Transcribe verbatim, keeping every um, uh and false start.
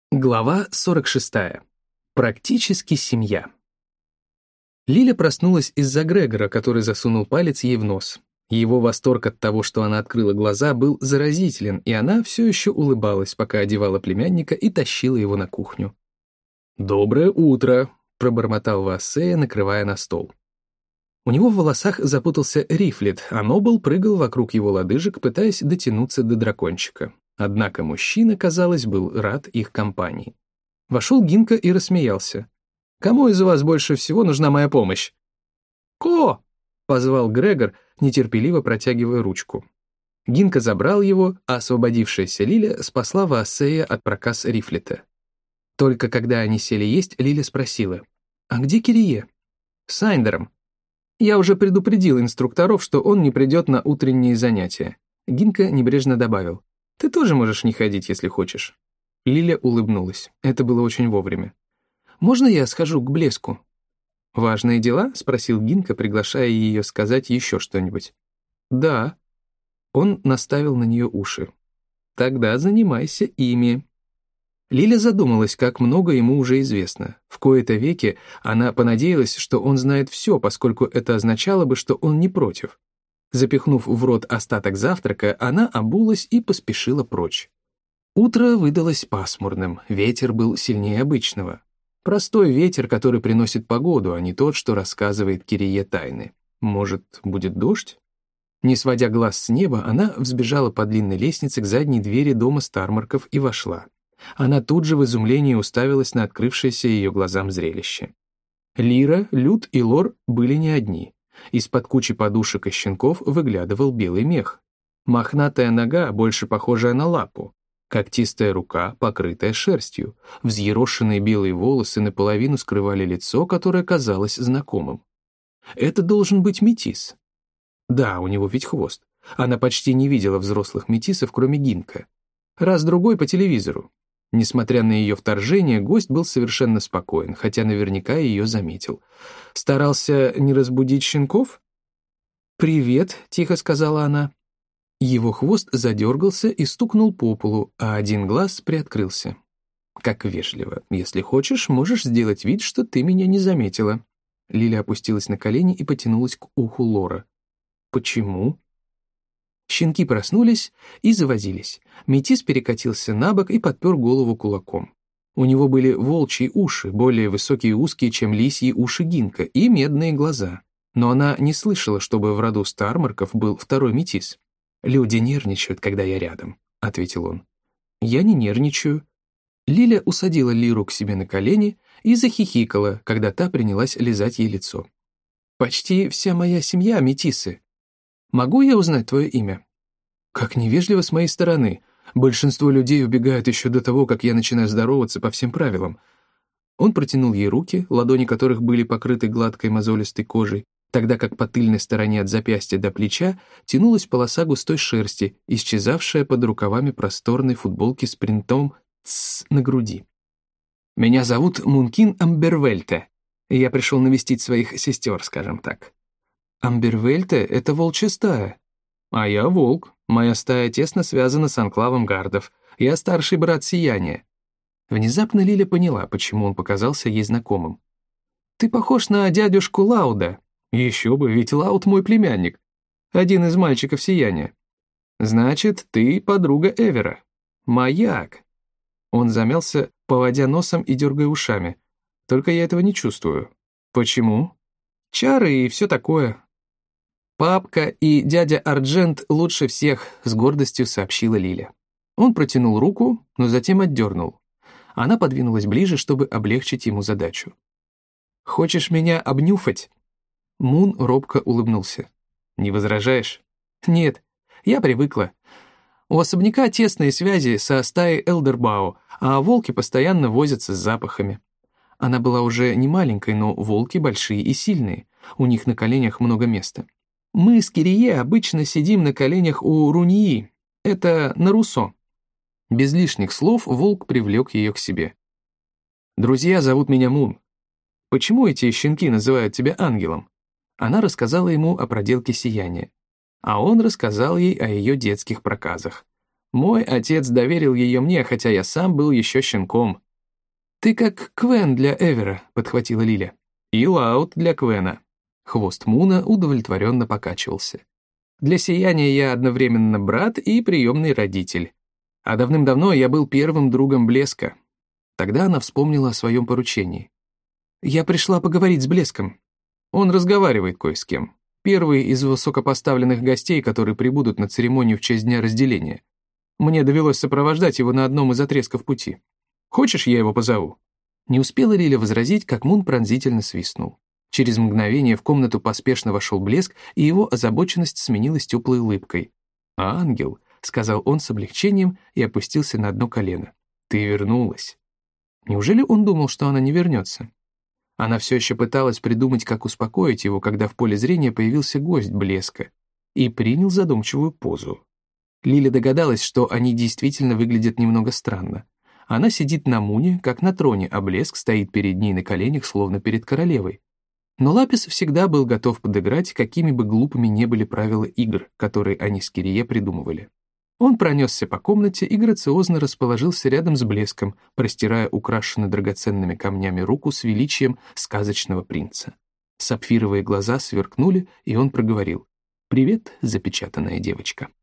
Глава сорок шестая. Практически семья. Лиля проснулась из-за Грегора, который засунул палец ей в нос. Его восторг от того, что она открыла глаза, был заразителен, и она все еще улыбалась, пока одевала племянника и тащила его на кухню. «Доброе утро», — пробормотал Ваассея, накрывая на стол. У него в волосах запутался рифлет, а Нобл прыгал вокруг его лодыжек, пытаясь дотянуться до дракончика. Однако мужчина, казалось, был рад их компании. Вошел Гинка и рассмеялся. «Кому из вас больше всего нужна моя помощь?» «Ко!» — позвал Грегор, нетерпеливо протягивая ручку. Гинка забрал его, а освободившаяся Лиля спасла Ваассея от проказ рифлета. Только когда они сели есть, Лиля спросила: «А где Кирие?» «С Айндером. Я уже предупредил инструкторов, что он не придет на утренние занятия». Гинка небрежно добавил: «Ты тоже можешь не ходить, если хочешь». Лиля улыбнулась. Это было очень вовремя. «Можно я схожу к Блеску?» «Важные дела?» — спросил Гинка, приглашая ее сказать еще что-нибудь. «Да». Он наставил на нее уши. «Тогда занимайся ими». Лиля задумалась, как много ему уже известно. В кои-то веки она понадеялась, что он знает все, поскольку это означало бы, что он не против. Запихнув в рот остаток завтрака, она обулась и поспешила прочь. Утро выдалось пасмурным, ветер был сильнее обычного. Простой ветер, который приносит погоду, а не тот, что рассказывает Кирие тайны. Может, будет дождь? Не сводя глаз с неба, она взбежала по длинной лестнице к задней двери дома Стармарков и вошла. Она тут же в изумлении уставилась на открывшееся ее глазам зрелище. Лира, Люд и Лор были не одни. Из-под кучи подушек и щенков выглядывал белый мех. Мохнатая нога, больше похожая на лапу. Когтистая рука, покрытая шерстью. Взъерошенные белые волосы наполовину скрывали лицо, которое казалось знакомым. Это должен быть метис. Да, у него ведь хвост. Она почти не видела взрослых метисов, кроме Гинка. Раз-другой по телевизору. Несмотря на ее вторжение, гость был совершенно спокоен, хотя наверняка ее заметил. Старался не разбудить щенков? «Привет», — тихо сказала она. Его хвост задергался и стукнул по полу, а один глаз приоткрылся. «Как вежливо. Если хочешь, можешь сделать вид, что ты меня не заметила». Лиля опустилась на колени и потянулась к уху Лора. «Почему?» Щенки проснулись и завозились. Метис перекатился на бок и подпер голову кулаком. У него были волчьи уши, более высокие и узкие, чем лисьи уши Гинка, и медные глаза. Но она не слышала, чтобы в роду Стармарков был второй метис. «Люди нервничают, когда я рядом», — ответил он. «Я не нервничаю». Лиля усадила Лиру к себе на колени и захихикала, когда та принялась лизать ей лицо. «Почти вся моя семья — метисы. Могу я узнать твое имя?» «Как невежливо с моей стороны. Большинство людей убегают еще до того, как я начинаю здороваться по всем правилам». Он протянул ей руки, ладони которых были покрыты гладкой мозолистой кожей, тогда как по тыльной стороне от запястья до плеча тянулась полоса густой шерсти, исчезавшая под рукавами просторной футболки с принтом «Тсс» на груди. «Меня зовут Мункин Амбервельте. Я пришел навестить своих сестер, скажем так». «Амбервельте — это волчья стая». «А я волк. Моя стая тесно связана с анклавом гардов. Я старший брат Сияния». Внезапно Лиля поняла, почему он показался ей знакомым. «Ты похож на дядюшку Лауда». «Еще бы, ведь Лауд мой племянник. Один из мальчиков Сияния». «Значит, ты подруга Эвера». «Маяк». Он замялся, поводя носом и дергая ушами. «Только я этого не чувствую». «Почему?» «Чары и все такое». «Папка и дядя Арджент лучше всех», — с гордостью сообщила Лиля. Он протянул руку, но затем отдернул. Она подвинулась ближе, чтобы облегчить ему задачу. «Хочешь меня обнюхать?» Мун робко улыбнулся. «Не возражаешь?» «Нет, я привыкла. У особняка тесные связи со стаей Элдербау, а волки постоянно возятся с запахами». Она была уже не маленькой, но волки большие и сильные. У них на коленях много места. «Мы с Кирие обычно сидим на коленях у Руньи. Это на Руссо». Без лишних слов волк привлек ее к себе. «Друзья зовут меня Мун. Почему эти щенки называют тебя ангелом?» Она рассказала ему о проделке Сияния. А он рассказал ей о ее детских проказах. Мой отец доверил ее мне, хотя я сам был еще щенком». «Ты как Квен для Эвера», — подхватила Лиля. «И Лаут для Квена». Хвост Муна удовлетворенно покачивался. «Для Сияния я одновременно брат и приемный родитель. А давным-давно я был первым другом Блеска». Тогда она вспомнила о своем поручении. «Я пришла поговорить с Блеском. Он разговаривает кое с кем. Первый из высокопоставленных гостей, которые прибудут на церемонию в честь Дня разделения. Мне довелось сопровождать его на одном из отрезков пути. Хочешь, я его позову?» Не успела Лиля возразить, как Мун пронзительно свистнул. Через мгновение в комнату поспешно вошел Блеск, и его озабоченность сменилась теплой улыбкой. «Ангел», — сказал он с облегчением и опустился на одно колено. «Ты вернулась». Неужели он думал, что она не вернется? Она все еще пыталась придумать, как успокоить его, когда в поле зрения появился гость Блеска и принял задумчивую позу. Лиля догадалась, что они действительно выглядят немного странно. Она сидит на Муне, как на троне, а Блеск стоит перед ней на коленях, словно перед королевой. Но Лапис всегда был готов подыграть, какими бы глупыми не были правила игр, которые они с Кирие придумывали. Он пронесся по комнате и грациозно расположился рядом с Блеском, простирая украшенную драгоценными камнями руку с величием сказочного принца. Сапфировые глаза сверкнули, и он проговорил: «Привет, запечатанная девочка».